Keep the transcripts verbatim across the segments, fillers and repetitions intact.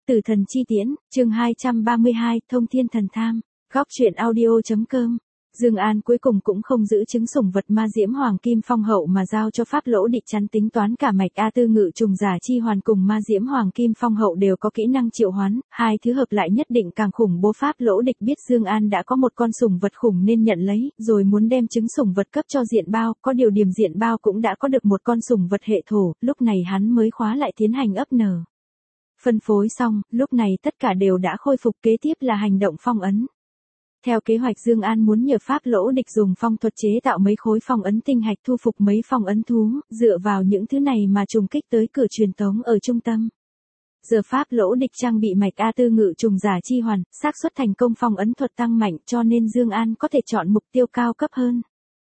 Tử thần chi tiễn, chương hai trăm ba mươi hai, thông thiên thần tham, góc truyện audio.com. Dương An cuối cùng cũng không giữ chứng sủng vật ma diễm hoàng kim phong hậu mà giao cho Pháp Lỗ Địch chắn tính toán cả mạch A Tư Ngự trùng giả chi hoàn cùng ma diễm hoàng kim phong hậu đều có kỹ năng triệu hoán, hai thứ hợp lại nhất định càng khủng bố. Pháp Lỗ Địch biết Dương An đã có một con sủng vật khủng nên nhận lấy, rồi muốn đem trứng sủng vật cấp cho Diện Bao, có điều Điềm Diện Bao cũng đã có được một con sủng vật hệ thổ, lúc này hắn mới khóa lại tiến hành ấp nở. Phân phối xong, lúc này tất cả đều đã khôi phục, kế tiếp là hành động phong ấn. Theo kế hoạch Dương An muốn nhờ Pháp Lỗ Địch dùng phong thuật chế tạo mấy khối phong ấn tinh hạch thu phục mấy phong ấn thú, dựa vào những thứ này mà trùng kích tới cửa truyền tống ở trung tâm. Giờ Pháp Lỗ Địch trang bị mạch A Tư Ngự trùng giả chi hoàn, xác suất thành công phong ấn thuật tăng mạnh cho nên Dương An có thể chọn mục tiêu cao cấp hơn.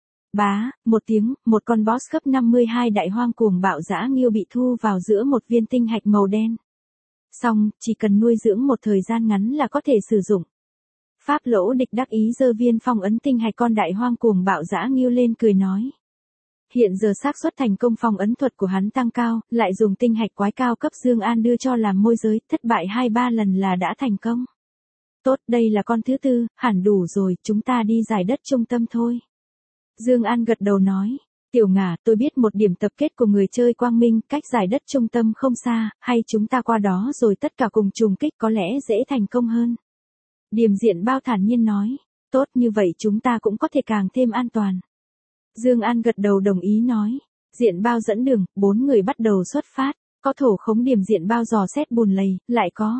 Bá, một tiếng, một con boss cấp năm mươi hai đại hoang cuồng bạo dã nghiêu bị thu vào giữa một viên tinh hạch màu đen. Xong, chỉ cần nuôi dưỡng một thời gian ngắn là có thể sử dụng. Pháp Lỗ Địch đắc ý giơ viên phong ấn tinh hạch con đại hoang cuồng bạo dã nghiêu lên cười nói. Hiện giờ xác suất thành công phong ấn thuật của hắn tăng cao, lại dùng tinh hạch quái cao cấp Dương An đưa cho làm môi giới, thất bại hai ba lần là đã thành công. Tốt, đây là con thứ tư, hẳn đủ rồi, chúng ta đi giải đất trung tâm thôi. Dương An gật đầu nói. Tiểu Ngà, tôi biết một điểm tập kết của người chơi Quang Minh, cách giải đất trung tâm không xa, hay chúng ta qua đó rồi tất cả cùng trùng kích có lẽ dễ thành công hơn. Điềm Diện Bao thản nhiên nói, tốt như vậy chúng ta cũng có thể càng thêm an toàn. Dương An gật đầu đồng ý nói, Diện Bao dẫn đường, bốn người bắt đầu xuất phát, có thổ khống Điềm Diện Bao dò xét bùn lầy, lại có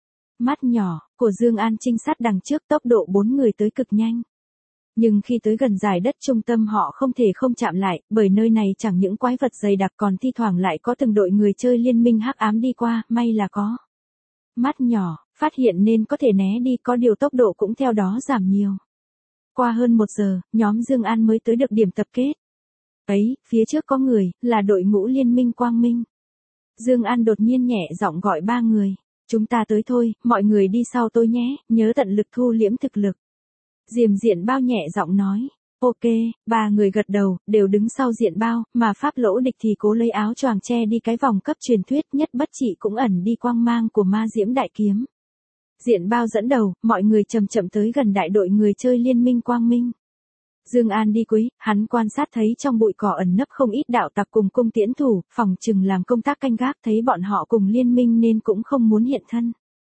mắt nhỏ của Dương An trinh sát đằng trước, tốc độ bốn người tới cực nhanh. Nhưng khi tới gần giải đất trung tâm họ không thể không chạm lại, bởi nơi này chẳng những quái vật dày đặc còn thi thoảng lại có từng đội người chơi liên minh hắc ám đi qua, may là có mắt nhỏ, phát hiện nên có thể né đi, có điều tốc độ cũng theo đó giảm nhiều. Qua hơn một giờ, nhóm Dương An mới tới được điểm tập kết. Ấy, phía trước có người, là đội ngũ liên minh Quang Minh. Dương An đột nhiên nhẹ giọng gọi ba người, chúng ta tới thôi, mọi người đi sau tôi nhé, nhớ tận lực thu liễm thực lực. Điềm Diện Bao nhẹ giọng nói, ok, ba người gật đầu, đều đứng sau Diện Bao, mà Pháp Lỗ Địch thì cố lấy áo choàng che đi cái vòng cấp truyền thuyết, nhất bất trị cũng ẩn đi quang mang của ma diễm đại kiếm. Diện Bao dẫn đầu, mọi người chậm chậm tới gần đại đội người chơi liên minh Quang Minh. Dương An đi cuối, hắn quan sát thấy trong bụi cỏ ẩn nấp không ít đạo tặc cùng cung tiễn thủ, phòng chừng làm công tác canh gác, thấy bọn họ cùng liên minh nên cũng không muốn hiện thân.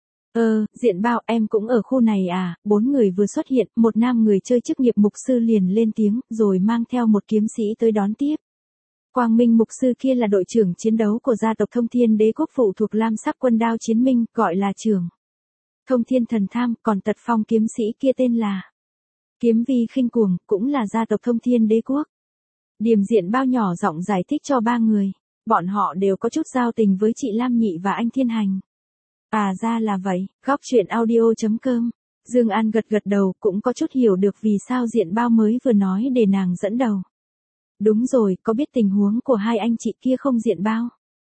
Ờ, Diện Bao, em cũng ở khu này à? Bốn người vừa xuất hiện, một nam người chơi chức nghiệp mục sư liền lên tiếng, rồi mang theo một kiếm sĩ tới đón tiếp. Quang Minh mục sư kia là đội trưởng chiến đấu của gia tộc Thông Thiên Đế Quốc phụ thuộc Lam Sắc Quân Đao Chiến Minh, gọi là trưởng Thông Thiên Thần Tham, còn Tật Phong kiếm sĩ kia tên là Kiếm Vi Khinh Cuồng, cũng là gia tộc Thông Thiên Đế Quốc. Điềm Diện Bao nhỏ giọng giải thích cho ba người, bọn họ đều có chút giao tình với chị Lam Nhị và anh Thiên Hành. À ra là vậy, góc truyện audio.com. Dương An gật gật đầu, cũng có chút hiểu được vì sao Diện Bao mới vừa nói để nàng dẫn đầu. Đúng rồi, có biết tình huống của hai anh chị kia không Diện Bao?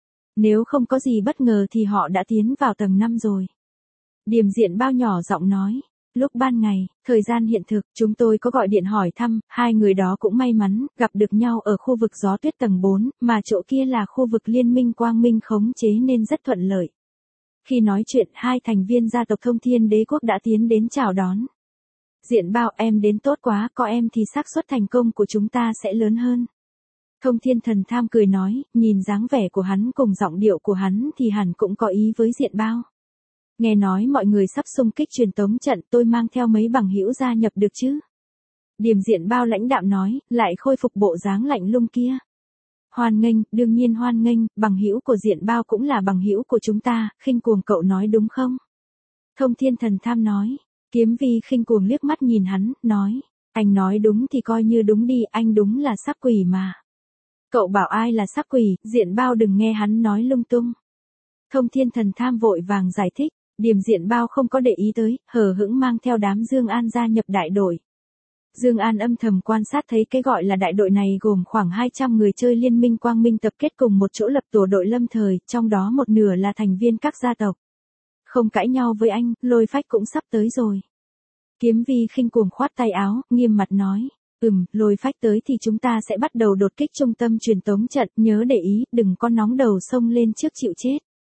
Nếu không có gì bất ngờ thì họ đã tiến vào tầng năm rồi. Điềm Diện Bao nhỏ giọng nói, lúc ban ngày, thời gian hiện thực, chúng tôi có gọi điện hỏi thăm, hai người đó cũng may mắn, gặp được nhau ở khu vực gió tuyết tầng bốn, mà chỗ kia là khu vực liên minh Quang Minh khống chế nên rất thuận lợi. Khi nói chuyện, hai thành viên gia tộc Thông Thiên Đế Quốc đã tiến đến chào đón. Diện Bao, em đến tốt quá, có em thì xác suất thành công của chúng ta sẽ lớn hơn. Thông Thiên Thần Tham cười nói, nhìn dáng vẻ của hắn cùng giọng điệu của hắn thì hẳn cũng có ý với Diện Bao. Nghe nói mọi người sắp xung kích truyền tống trận, tôi mang theo mấy bằng hữu gia nhập được chứ? Điềm Diện Bao lãnh đạm nói, lại khôi phục bộ dáng lạnh lùng kia. Hoan nghênh, đương nhiên hoan nghênh, bằng hữu của Diện Bao cũng là bằng hữu của chúng ta, Khinh Cuồng cậu nói đúng không? Thông Thiên Thần Tham nói. Kiếm Vi Khinh Cuồng liếc mắt nhìn hắn, nói, anh nói đúng thì coi như đúng đi, anh đúng là sắc quỷ mà. Cậu bảo ai là sắc quỷ, Diện Bao đừng nghe hắn nói lung tung. Thông Thiên Thần Tham vội vàng giải thích, Điềm Diện Bao không có để ý tới, hờ hững mang theo đám Dương An gia nhập đại đội. Dương An âm thầm quan sát thấy cái gọi là đại đội này gồm khoảng hai trăm người chơi liên minh Quang Minh tập kết cùng một chỗ lập tổ đội lâm thời, trong đó một nửa là thành viên các gia tộc. Không cãi nhau với anh, Lôi Phách cũng sắp tới rồi. Kiếm Vi Khinh Cuồng khoát tay áo, nghiêm mặt nói, ừm, Lôi Phách tới thì chúng ta sẽ bắt đầu đột kích trung tâm truyền tống trận, nhớ để ý, đừng có nóng đầu xông lên trước chịu chết.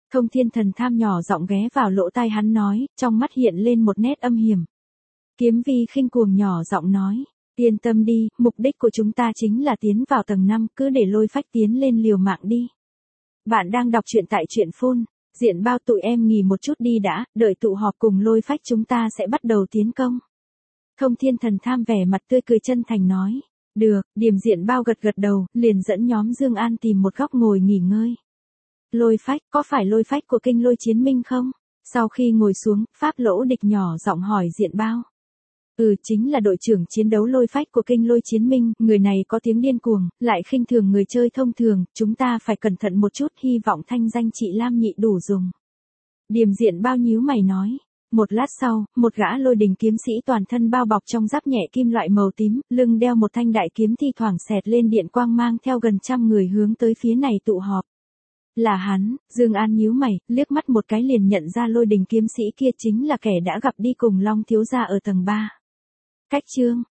Thông Thiên Thần Tham nhỏ giọng ghé vào lỗ tai hắn nói, trong mắt hiện lên một nét âm hiểm. Kiếm Vi khinh cuồng nhỏ giọng nói, yên tâm đi, mục đích của chúng ta chính là tiến vào tầng năm, cứ để Lôi Phách tiến lên liều mạng đi. Bạn đang đọc truyện tại truyện phun, Diện Bao tụi em nghỉ một chút đi đã, đợi tụ họp cùng Lôi Phách chúng ta sẽ bắt đầu tiến công. Thông Thiên Thần Tham vẻ mặt tươi cười chân thành nói, được, Điềm Diện Bao gật gật đầu, liền dẫn nhóm Dương An tìm một góc ngồi nghỉ ngơi. Lôi Phách, có phải Lôi Phách của Kinh Lôi Chiến Minh không? Sau khi ngồi xuống, Pháp Lỗ Địch nhỏ giọng hỏi Diện Bao. Ừ, chính là đội trưởng chiến đấu Lôi Phách của Kinh Lôi Chiến Minh, người này có tiếng điên cuồng, lại khinh thường người chơi thông thường, chúng ta phải cẩn thận một chút, hy vọng thanh danh chị Lam Nhị đủ dùng. Điềm Diện Bao nhíu mày nói. Một lát sau, một gã lôi đình kiếm sĩ toàn thân bao bọc trong giáp nhẹ kim loại màu tím, lưng đeo một thanh đại kiếm thi thoảng xẹt lên điện quang mang theo gần trăm người hướng tới phía này tụ họp. Là hắn, Dương An nhíu mày, liếc mắt một cái liền nhận ra lôi đình kiếm sĩ kia chính là kẻ đã gặp đi cùng Long thiếu gia ở tầng ba. Cách chương,